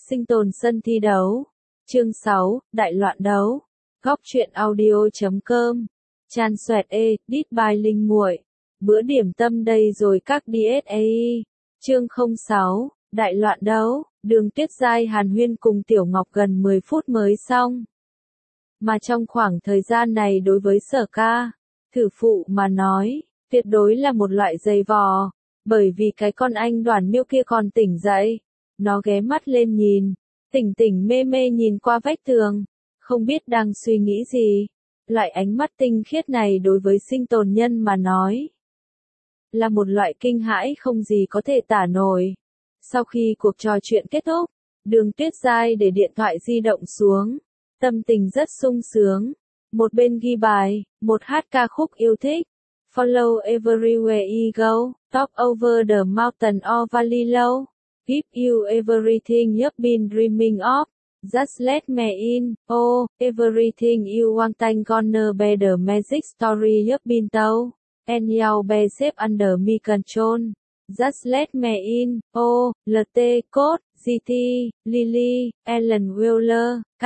Sinh tồn sân thi đấu. Chương 6, Đại loạn đấu. Góc truyện audio.com. Chan xoẹt edit by Linh Muội. Bữa điểm tâm đây rồi các DSAI. Chương 06, Đại loạn đấu. Đường Tuyết Giai hàn huyên cùng Tiểu Ngọc gần 10 phút mới xong. Mà trong khoảng thời gian này đối với Sở Ca, thử phụ mà nói, tuyệt đối là một loại dày vò, bởi vì cái con anh Đoàn Miêu kia còn tỉnh dậy. Nó ghé mắt lên nhìn, tỉnh tỉnh mê mê nhìn qua vách tường, không biết đang suy nghĩ gì. Loại ánh mắt tinh khiết này đối với sinh tồn nhân mà nói, là một loại kinh hãi không gì có thể tả nổi. Sau khi cuộc trò chuyện kết thúc, Đường Tuyết Giai để điện thoại di động xuống, tâm tình rất sung sướng. Một bên ghi bài, một hát ca khúc yêu thích. Follow everywhere you go, top over the mountain or valley low. Give you everything you've been dreaming of. Just let me in, oh, everything you want and gonna be the magic story you've been told. And you'll be safe under me control. Just let me in, oh, LT, Code, GT, Lily, Ellen Wheeler, K,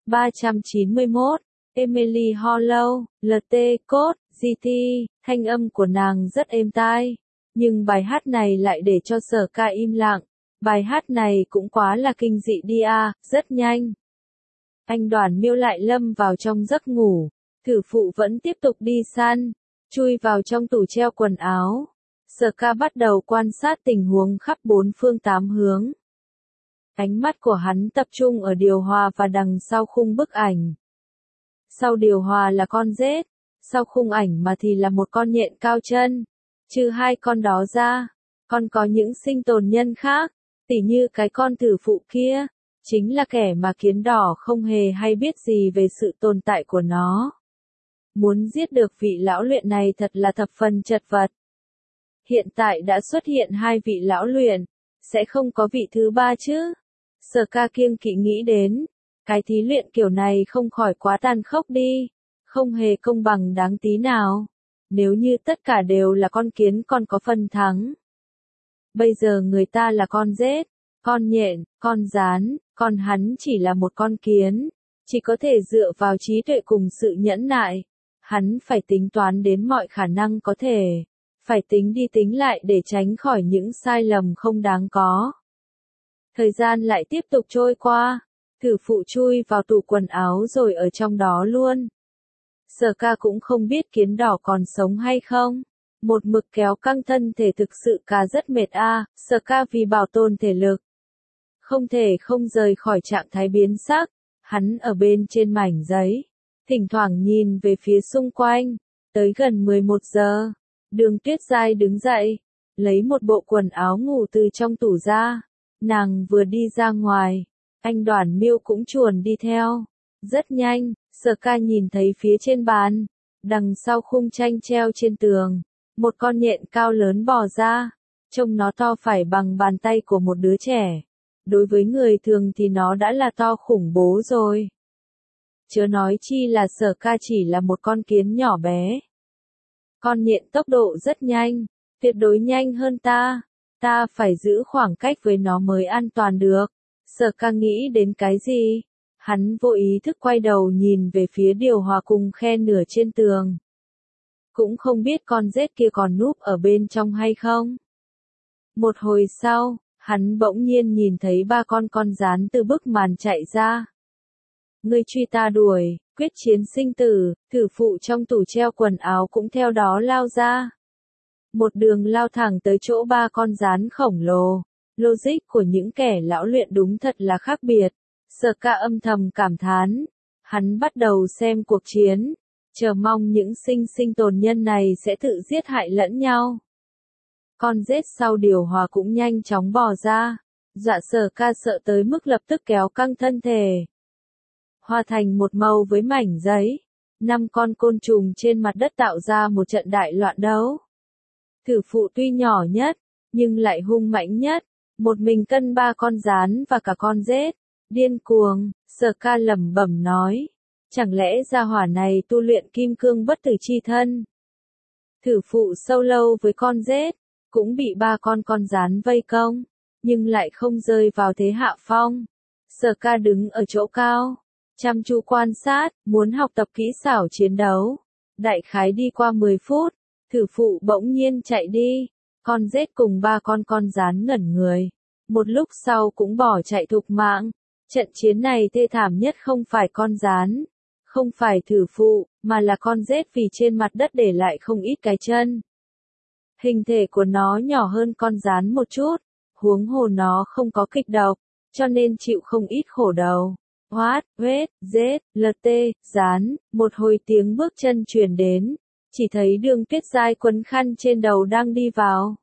391, Emily Hollow, LT, Code, GT, thanh âm của nàng rất êm tai. Nhưng bài hát này lại để cho Sở Ca im lặng. Bài hát này cũng quá là kinh dị đi à, rất nhanh. Anh Đoàn Miêu lại lâm vào trong giấc ngủ, thử phụ vẫn tiếp tục đi săn, chui vào trong tủ treo quần áo. Sở Ca bắt đầu quan sát tình huống khắp bốn phương tám hướng. Ánh mắt của hắn tập trung ở điều hòa và đằng sau khung bức ảnh. Sau điều hòa là con rết, sau khung ảnh mà thì là một con nhện cao chân. Trừ hai con đó ra, còn có những sinh tồn nhân khác, tỉ như cái con thử phụ kia, chính là kẻ mà kiến đỏ không hề hay biết gì về sự tồn tại của nó. Muốn giết được vị lão luyện này thật là thập phần chật vật. Hiện tại đã xuất hiện hai vị lão luyện, sẽ không có vị thứ ba chứ. Sở Ca kiêng kỵ nghĩ đến, cái thí luyện kiểu này không khỏi quá tàn khốc đi, không hề công bằng đáng tí nào. Nếu như tất cả đều là con kiến còn có phần thắng. Bây giờ người ta là con rết, con nhện, con gián, còn hắn chỉ là một con kiến, chỉ có thể dựa vào trí tuệ cùng sự nhẫn nại. Hắn phải tính toán đến mọi khả năng có thể, phải tính đi tính lại để tránh khỏi những sai lầm không đáng có. Thời gian lại tiếp tục trôi qua, thử phụ chui vào tủ quần áo rồi ở trong đó luôn. Sở Ca cũng không biết kiến đỏ còn sống hay không. Một mực kéo căng thân thể thực sự ca rất mệt a. Sở Ca vì bảo tồn thể lực, không thể không rời khỏi trạng thái biến sắc. Hắn ở bên trên mảnh giấy, thỉnh thoảng nhìn về phía xung quanh. Tới gần 11 giờ, Đường Tuyết Giai đứng dậy, lấy một bộ quần áo ngủ từ trong tủ ra. Nàng vừa đi ra ngoài, anh Đoàn Miêu cũng chuồn đi theo. Rất nhanh, Sở Ca nhìn thấy phía trên bàn, đằng sau khung tranh treo trên tường, một con nhện cao lớn bò ra, trông nó to phải bằng bàn tay của một đứa trẻ. Đối với người thường thì nó đã là to khủng bố rồi. Chớ nói chi là Sở Ca chỉ là một con kiến nhỏ bé. Con nhện tốc độ rất nhanh, tuyệt đối nhanh hơn ta. Ta phải giữ khoảng cách với nó mới an toàn được. Sở Ca nghĩ đến cái gì? Hắn vô ý thức quay đầu nhìn về phía điều hòa cùng khe nửa trên tường. Cũng không biết con rết kia còn núp ở bên trong hay không. Một hồi sau, hắn bỗng nhiên nhìn thấy ba con gián từ bức màn chạy ra. Ngươi truy ta đuổi, quyết chiến sinh tử, thử phụ trong tủ treo quần áo cũng theo đó lao ra. Một đường lao thẳng tới chỗ ba con gián khổng lồ. Logic của những kẻ lão luyện đúng thật là khác biệt. Sở Ca âm thầm cảm thán. Hắn bắt đầu xem cuộc chiến, chờ mong những sinh tồn nhân này sẽ tự giết hại lẫn nhau. Con rết sau điều hòa cũng nhanh chóng bò ra, dọa Sở Ca sợ tới mức lập tức kéo căng thân thể. Hòa thành một màu với mảnh giấy, 5 con côn trùng trên mặt đất tạo ra một trận đại loạn đấu. Thử phụ tuy nhỏ nhất, nhưng lại hung mãnh nhất, một mình cân 3 con gián và cả con rết. Điên cuồng, Sở Ca lẩm bẩm nói. Chẳng lẽ gia hỏa này tu luyện kim cương bất tử chi thân? Thử phụ sâu lâu với con rết, cũng bị 3 con gián vây công, nhưng lại không rơi vào thế hạ phong. Sở Ca đứng ở chỗ cao, chăm chú quan sát, muốn học tập kỹ xảo chiến đấu. Đại khái đi qua 10 phút, thử phụ bỗng nhiên chạy đi, con rết cùng 3 con rán ngẩn người. Một lúc sau cũng bỏ chạy thục mạng. Trận chiến này thê thảm nhất không phải con rán, không phải thử phụ, mà là con rết vì trên mặt đất để lại không ít cái chân. Hình thể của nó nhỏ hơn con rán một chút, huống hồ nó không có kịch độc, cho nên chịu không ít khổ đầu. Hoát, vết, rết, lt, rán, một hồi tiếng bước chân truyền đến, chỉ thấy Đường Tuyết Giai quấn khăn trên đầu đang đi vào.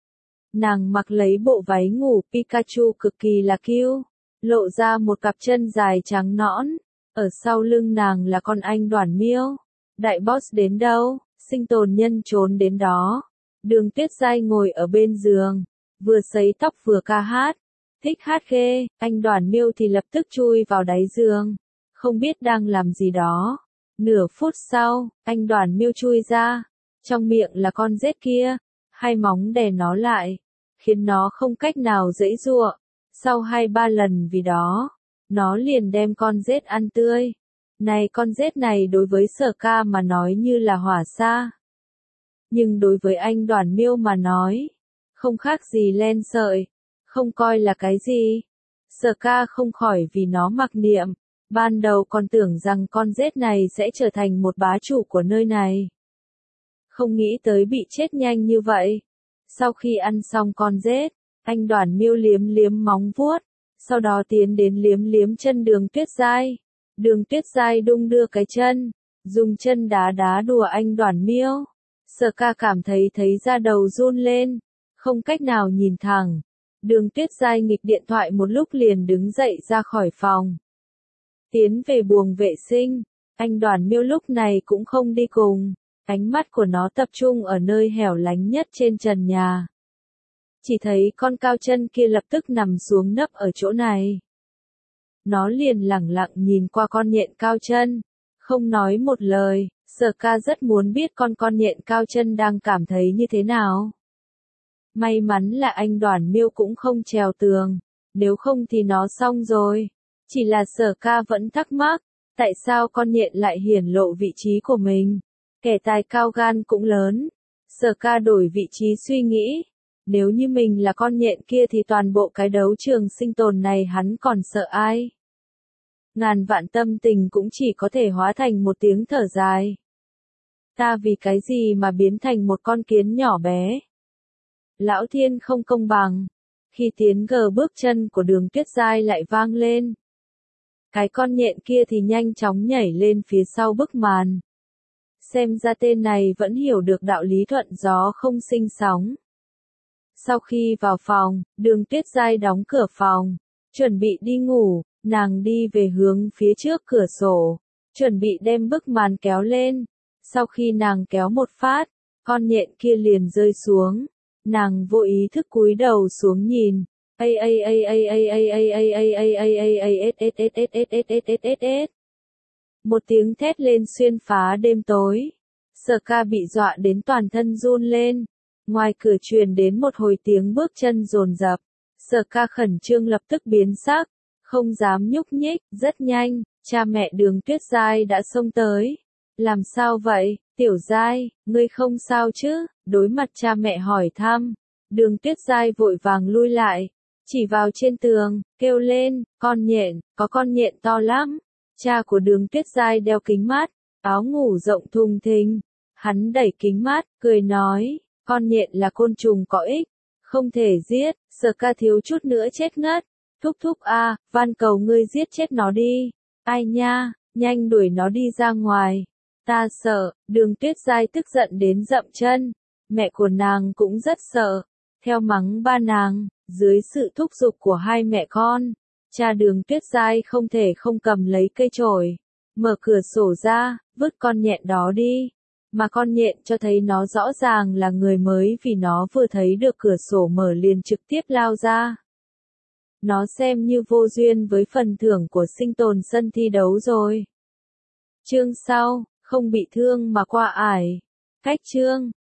Nàng mặc lấy bộ váy ngủ Pikachu cực kỳ là cute, lộ ra một cặp chân dài trắng nõn, ở sau lưng nàng là con anh Đoản Miêu. Đại boss đến đâu, sinh tồn nhân trốn đến đó. Đường Tuyết Giai ngồi ở bên giường, vừa sấy tóc vừa ca hát. Thích hát ghê, anh Đoản Miêu thì lập tức chui vào đáy giường, không biết đang làm gì đó. Nửa phút sau, anh Đoản Miêu chui ra, trong miệng là con rết kia, hai móng đè nó lại, khiến nó không cách nào giãy giụa. Sau 2-3 lần vì đó, nó liền đem con rết ăn tươi. Này con rết này đối với Sở Ca mà nói như là hỏa sa. Nhưng đối với anh Đoản Miêu mà nói, không khác gì len sợi, không coi là cái gì. Sở Ca không khỏi vì nó mặc niệm, ban đầu còn tưởng rằng con rết này sẽ trở thành một bá chủ của nơi này. Không nghĩ tới bị chết nhanh như vậy. Sau khi ăn xong con rết, anh Đoản Miêu liếm liếm móng vuốt, sau đó tiến đến liếm liếm chân Đường Tuyết Giai. Đường Tuyết Giai đung đưa cái chân, dùng chân đá đá đùa anh Đoản Miêu. Sở Ca cảm thấy da đầu run lên, không cách nào nhìn thẳng. Đường Tuyết Giai nghịch điện thoại một lúc liền đứng dậy ra khỏi phòng. Tiến về buồng vệ sinh, anh Đoản Miêu lúc này cũng không đi cùng, ánh mắt của nó tập trung ở nơi hẻo lánh nhất trên trần nhà. Chỉ thấy con cao chân kia lập tức nằm xuống nấp ở chỗ này. Nó liền lẳng lặng nhìn qua con nhện cao chân, không nói một lời. Sở Ca rất muốn biết con nhện cao chân đang cảm thấy như thế nào. May mắn là anh Đoản Miêu cũng không trèo tường, nếu không thì nó xong rồi. Chỉ là Sở Ca vẫn thắc mắc, tại sao con nhện lại hiển lộ vị trí của mình? Kẻ tài cao gan cũng lớn. Sở Ca đổi vị trí suy nghĩ, nếu như mình là con nhện kia thì toàn bộ cái đấu trường sinh tồn này hắn còn sợ ai? Ngàn vạn tâm tình cũng chỉ có thể hóa thành một tiếng thở dài. Ta vì cái gì mà biến thành một con kiến nhỏ bé? Lão thiên không công bằng. Khi tiến gờ bước chân của Đường Tuyết Giai lại vang lên. Cái con nhện kia thì nhanh chóng nhảy lên phía sau bức màn. Xem ra tên này vẫn hiểu được đạo lý thuận gió không sinh sóng. Sau khi vào phòng, Đường Tuyết Giai đóng cửa phòng, chuẩn bị đi ngủ, nàng đi về hướng phía trước cửa sổ, chuẩn bị đem bức màn kéo lên. Sau khi nàng kéo một phát, con nhện kia liền rơi xuống. Nàng vô ý thức cúi đầu xuống nhìn. Một tiếng thét lên xuyên phá đêm tối. Sở Ca bị dọa đến toàn thân run lên. Ngoài cửa truyền đến một hồi tiếng bước chân dồn dập. Sở Ca khẩn trương lập tức biến sắc, không dám nhúc nhích. Rất nhanh, cha mẹ Đường Tuyết Giai đã xông tới. Làm sao vậy, Tiểu Giai, ngươi không sao chứ? Đối mặt cha mẹ hỏi thăm, Đường Tuyết Giai vội vàng lui lại, chỉ vào trên tường, kêu lên, con nhện, có con nhện to lắm. Cha của Đường Tuyết Giai đeo kính mát, áo ngủ rộng thùng thình. Hắn đẩy kính mát, cười nói, con nhện là côn trùng có ích, không thể giết. Sở Ca thiếu chút nữa chết ngất. Thúc thúc a, van cầu ngươi giết chết nó đi. Ai nha, nhanh đuổi nó đi ra ngoài. Ta sợ. Đường Tuyết Giai tức giận đến dậm chân. Mẹ của nàng cũng rất sợ, theo mắng ba nàng. Dưới sự thúc giục của hai mẹ con, cha Đường Tuyết Giai không thể không cầm lấy cây chổi, mở cửa sổ ra, vứt con nhện đó đi. Mà con nhện cho thấy nó rõ ràng là người mới vì nó vừa thấy được cửa sổ mở liền trực tiếp lao ra. Nó xem như vô duyên với phần thưởng của sinh tồn sân thi đấu rồi. Chương sau, không bị thương mà qua ải. Cách chương.